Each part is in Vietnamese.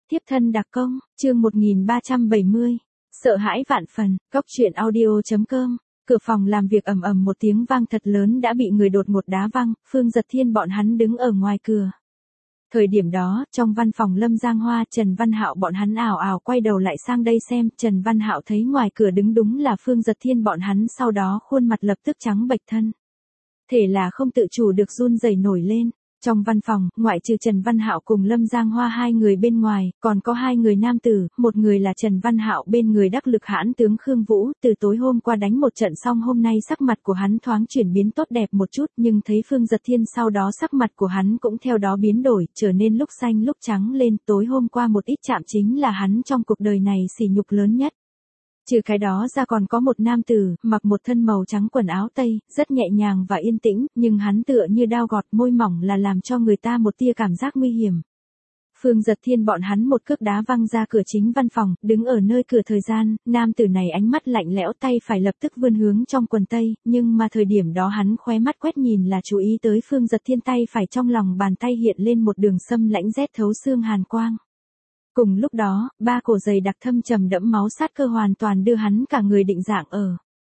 Tiếp thân đặc công, chương 1370. Sợ hãi vạn phần, Cóc truyện audio.com. Cửa phòng làm việc ầm ầm một tiếng vang thật lớn đã bị người đột ngột đá văng, Phương Giật Thiên bọn hắn đứng ở ngoài cửa. Thời điểm đó, trong văn phòng Lâm Giang Hoa, Trần Văn Hạo bọn hắn ào ào quay đầu lại sang đây xem, Trần Văn Hạo thấy ngoài cửa đứng đúng là Phương Giật Thiên bọn hắn, sau đó khuôn mặt lập tức trắng bệch thân. Thể là không tự chủ được run rẩy nổi lên. Trong văn phòng, ngoại trừ Trần Văn Hạo cùng Lâm Giang Hoa hai người bên ngoài, còn có hai người nam tử, một người là Trần Văn Hạo bên người đắc lực hãn tướng Khương Vũ, từ tối hôm qua đánh một trận xong hôm nay sắc mặt của hắn thoáng chuyển biến tốt đẹp một chút, nhưng thấy Phương Giật Thiên sau đó sắc mặt của hắn cũng theo đó biến đổi, trở nên lúc xanh lúc trắng lên, tối hôm qua một ít chạm chính là hắn trong cuộc đời này sỉ nhục lớn nhất. Trừ cái đó ra còn có một nam tử, mặc một thân màu trắng quần áo tây, rất nhẹ nhàng và yên tĩnh, nhưng hắn tựa như dao gọt môi mỏng là làm cho người ta một tia cảm giác nguy hiểm. Phương Giật Thiên bọn hắn một cước đá văng ra cửa chính văn phòng, đứng ở nơi cửa thời gian, nam tử này ánh mắt lạnh lẽo tay phải lập tức vươn hướng trong quần tây, nhưng mà thời điểm đó hắn khóe mắt quét nhìn là chú ý tới Phương Giật Thiên tay phải trong lòng bàn tay hiện lên một đường sâm lãnh rét thấu xương hàn quang. Cùng lúc đó, ba cổ dày đặc thâm trầm đẫm máu sát cơ hoàn toàn đưa hắn cả người định dạng ở.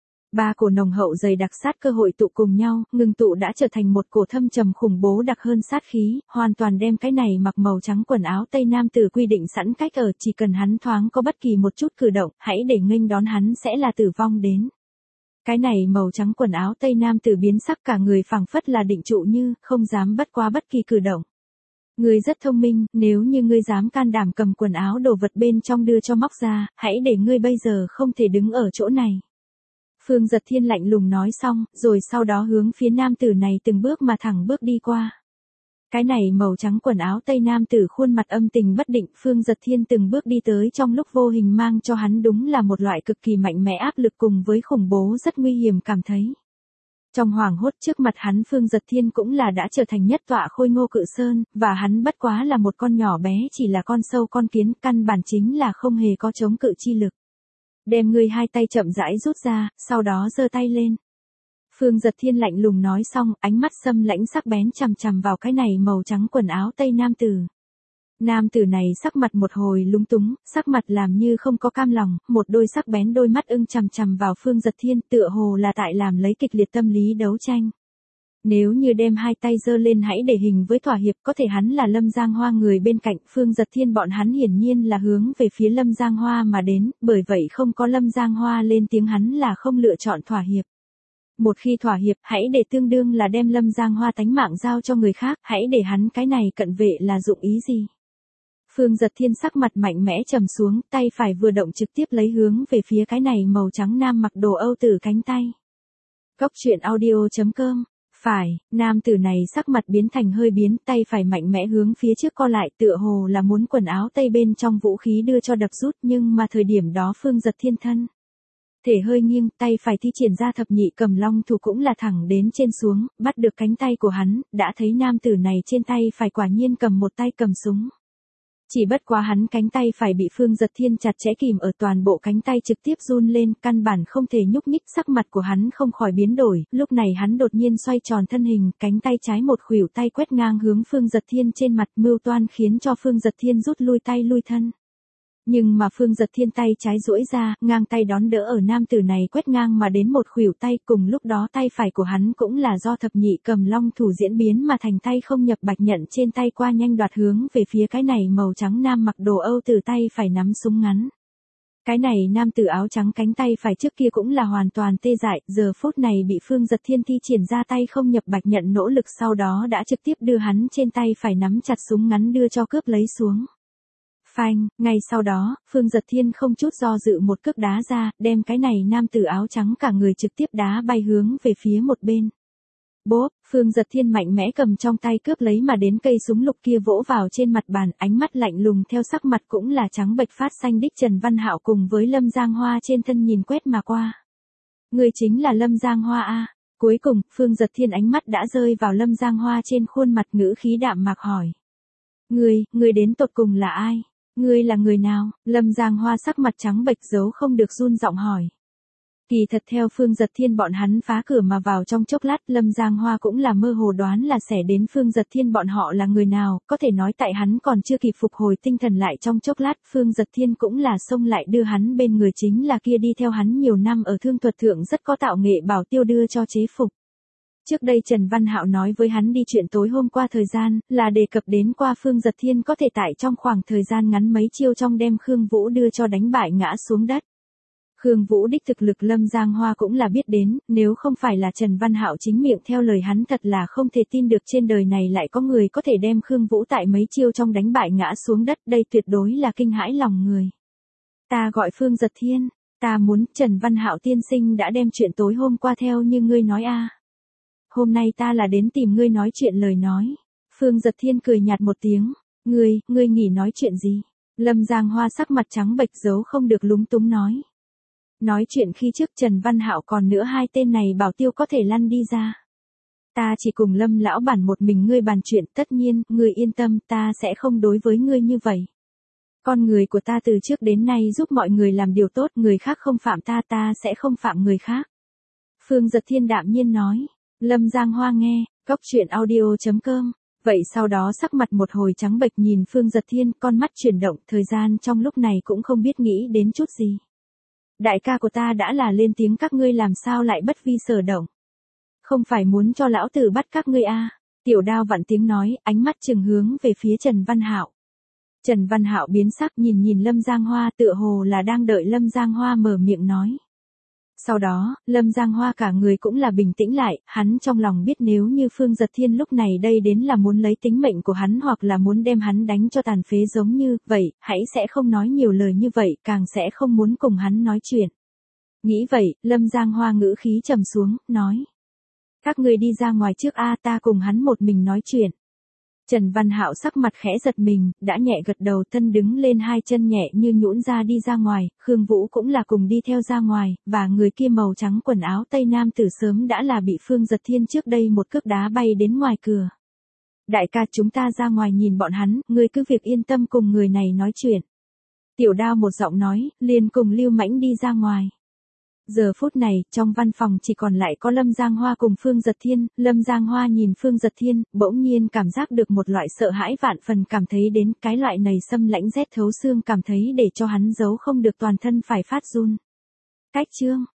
Ba cổ nồng hậu dày đặc sát cơ hội tụ cùng nhau, ngừng tụ đã trở thành một cổ thâm trầm khủng bố đặc hơn sát khí, hoàn toàn đem cái này mặc màu trắng quần áo tây nam tử quy định sẵn cách ở, chỉ cần hắn thoáng có bất kỳ một chút cử động, hãy để nghênh đón hắn sẽ là tử vong đến. Cái này màu trắng quần áo tây nam tử biến sắc cả người phảng phất là định trụ như, không dám bất quá bất kỳ cử động. Ngươi rất thông minh, nếu như ngươi dám can đảm cầm quần áo đồ vật bên trong đưa cho móc ra, hãy để ngươi bây giờ không thể đứng ở chỗ này. Phương Giật Thiên lạnh lùng nói xong, rồi sau đó hướng phía nam tử này từng bước mà thẳng bước đi qua. Cái này màu trắng quần áo tây nam tử khuôn mặt âm tình bất định, Phương Giật Thiên từng bước đi tới trong lúc vô hình mang cho hắn đúng là một loại cực kỳ mạnh mẽ áp lực cùng với khủng bố rất nguy hiểm cảm thấy. Trong hoảng hốt trước mặt hắn Phương Giật Thiên cũng là đã trở thành nhất tọa khôi ngô cự sơn, và hắn bất quá là một con nhỏ bé chỉ là con sâu con kiến, căn bản chính là không hề có chống cự chi lực. Đem ngươi hai tay chậm rãi rút ra, sau đó giơ tay lên. Phương Giật Thiên lạnh lùng nói xong, ánh mắt sâm lãnh sắc bén chằm chằm vào cái này màu trắng quần áo tây nam tử. Nam tử này sắc mặt một hồi lúng túng, sắc mặt làm như không có cam lòng, một đôi sắc bén đôi mắt ưng chằm chằm vào Phương Giật Thiên, tựa hồ là tại làm lấy kịch liệt tâm lý đấu tranh. Nếu như đem hai tay giơ lên hãy để hình với thỏa hiệp, có thể hắn là Lâm Giang Hoa người bên cạnh, Phương Giật Thiên bọn hắn hiển nhiên là hướng về phía Lâm Giang Hoa mà đến, bởi vậy không có Lâm Giang Hoa lên tiếng hắn là không lựa chọn thỏa hiệp. Một khi thỏa hiệp, hãy để tương đương là đem Lâm Giang Hoa tánh mạng giao cho người khác, hãy để hắn cái này cận vệ là dụng ý gì. Phương Giật Thiên sắc mặt mạnh mẽ trầm xuống, tay phải vừa động trực tiếp lấy hướng về phía cái này màu trắng nam mặc đồ Âu tử cánh tay. Cóc truyện audio.com. Phải, nam tử này sắc mặt biến thành hơi biến, tay phải mạnh mẽ hướng phía trước co lại, tựa hồ là muốn quần áo tây bên trong vũ khí đưa cho đập rút, nhưng mà thời điểm đó Phương Giật Thiên thân thể hơi nghiêng, tay phải thi triển ra thập nhị cầm long thủ cũng là thẳng đến trên xuống, bắt được cánh tay của hắn, đã thấy nam tử này trên tay phải quả nhiên cầm một tay cầm súng. Chỉ bất quá hắn cánh tay phải bị Phương Giật Thiên chặt chẽ kìm ở, toàn bộ cánh tay trực tiếp run lên, căn bản không thể nhúc nhích, sắc mặt của hắn không khỏi biến đổi, lúc này hắn đột nhiên xoay tròn thân hình, cánh tay trái một khuỷu tay quét ngang hướng Phương Giật Thiên trên mặt, mưu toan khiến cho Phương Giật Thiên rút lui tay lui thân. Nhưng mà Phương Giật Thiên tay trái duỗi ra, ngang tay đón đỡ ở nam tử này quét ngang mà đến một khuỷu tay, cùng lúc đó tay phải của hắn cũng là do thập nhị cầm long thủ diễn biến mà thành tay không nhập bạch nhận trên tay qua nhanh đoạt hướng về phía cái này màu trắng nam mặc đồ Âu tử tay phải nắm súng ngắn. Cái này nam tử áo trắng cánh tay phải trước kia cũng là hoàn toàn tê dại, giờ phút này bị Phương Giật Thiên thi triển ra tay không nhập bạch nhận nỗ lực sau đó đã trực tiếp đưa hắn trên tay phải nắm chặt súng ngắn đưa cho cướp lấy xuống. Phanh, ngay sau đó, Phương Giật Thiên không chút do dự một cước đá ra, đem cái này nam tử áo trắng cả người trực tiếp đá bay hướng về phía một bên. Bốp, Phương Giật Thiên mạnh mẽ cầm trong tay cướp lấy mà đến cây súng lục kia vỗ vào trên mặt bàn, ánh mắt lạnh lùng theo sắc mặt cũng là trắng bệch phát xanh đích Trần Văn Hạo cùng với Lâm Giang Hoa trên thân nhìn quét mà qua. Người chính là Lâm Giang Hoa a? Cuối cùng, Phương Giật Thiên ánh mắt đã rơi vào Lâm Giang Hoa trên khuôn mặt ngữ khí đạm mạc hỏi. Người đến tột cùng là ai? Ngươi là người nào? Lâm Giang Hoa sắc mặt trắng bệch giấu không được run giọng hỏi. Kỳ thật theo Phương Giật Thiên bọn hắn phá cửa mà vào trong chốc lát, Lâm Giang Hoa cũng là mơ hồ đoán là sẽ đến Phương Giật Thiên bọn họ là người nào, có thể nói tại hắn còn chưa kịp phục hồi tinh thần lại trong chốc lát, Phương Giật Thiên cũng là xông lại đưa hắn bên người chính là kia đi theo hắn nhiều năm ở thương thuật thượng rất có tạo nghệ Bảo Tiêu đưa cho chế phục. Trước đây Trần Văn Hạo nói với hắn đi chuyện tối hôm qua thời gian, là đề cập đến qua Phương Giật Thiên có thể tại trong khoảng thời gian ngắn mấy chiêu trong đem Khương Vũ đưa cho đánh bại ngã xuống đất. Khương Vũ đích thực lực Lâm Giang Hoa cũng là biết đến, nếu không phải là Trần Văn Hạo chính miệng theo lời hắn thật là không thể tin được trên đời này lại có người có thể đem Khương Vũ tại mấy chiêu trong đánh bại ngã xuống đất, đây tuyệt đối là kinh hãi lòng người. Ta gọi Phương Giật Thiên, ta muốn Trần Văn Hạo tiên sinh đã đem chuyện tối hôm qua theo như ngươi nói a. Hôm nay ta là đến tìm ngươi nói chuyện lời nói. Phương Giật Thiên cười nhạt một tiếng, ngươi nghỉ nói chuyện gì? Lâm Giang Hoa sắc mặt trắng bệch giấu không được lúng túng nói. Nói chuyện khi trước Trần Văn Hạo còn nữa hai tên này Bảo Tiêu có thể lăn đi ra. Ta chỉ cùng Lâm lão bản một mình ngươi bàn chuyện, tất nhiên, ngươi yên tâm, ta sẽ không đối với ngươi như vậy. Con người của ta từ trước đến nay giúp mọi người làm điều tốt, người khác không phạm ta, ta sẽ không phạm người khác. Phương Giật Thiên đạm nhiên nói. Lâm Giang Hoa nghe, cóc truyện audio.com. Vậy sau đó sắc mặt một hồi trắng bệch nhìn Phương Giật Thiên, con mắt chuyển động, thời gian trong lúc này cũng không biết nghĩ đến chút gì. Đại ca của ta đã là lên tiếng, các ngươi làm sao lại bất vi sở động? Không phải muốn cho lão tử bắt các ngươi a? Tiểu Đao vặn tiếng nói, ánh mắt trừng hướng về phía Trần Văn Hạo. Trần Văn Hạo biến sắc nhìn Lâm Giang Hoa, tựa hồ là đang đợi Lâm Giang Hoa mở miệng nói. Sau đó, Lâm Giang Hoa cả người cũng là bình tĩnh lại, hắn trong lòng biết nếu như Phương Giật Thiên lúc này đây đến là muốn lấy tính mệnh của hắn hoặc là muốn đem hắn đánh cho tàn phế giống như vậy, hãy sẽ không nói nhiều lời như vậy, càng sẽ không muốn cùng hắn nói chuyện. Nghĩ vậy, Lâm Giang Hoa ngữ khí trầm xuống, nói. Các người đi ra ngoài trước a, ta cùng hắn một mình nói chuyện. Trần Văn Hạo sắc mặt khẽ giật mình, đã nhẹ gật đầu, thân đứng lên hai chân nhẹ như nhũn ra đi ra ngoài, Khương Vũ cũng là cùng đi theo ra ngoài, và người kia màu trắng quần áo Tây Nam tử sớm đã là bị Phương Giật Thiên trước đây một cước đá bay đến ngoài cửa. Đại ca chúng ta ra ngoài nhìn bọn hắn, ngươi cứ việc yên tâm cùng người này nói chuyện. Tiểu Đao một giọng nói, liền cùng Lưu Mãnh đi ra ngoài. Giờ phút này, trong văn phòng chỉ còn lại có Lâm Giang Hoa cùng Phương Giật Thiên, Lâm Giang Hoa nhìn Phương Giật Thiên, bỗng nhiên cảm giác được một loại sợ hãi vạn phần, cảm thấy đến cái loại này xâm lãnh rét thấu xương, cảm thấy để cho hắn giấu không được toàn thân phải phát run. Cách chương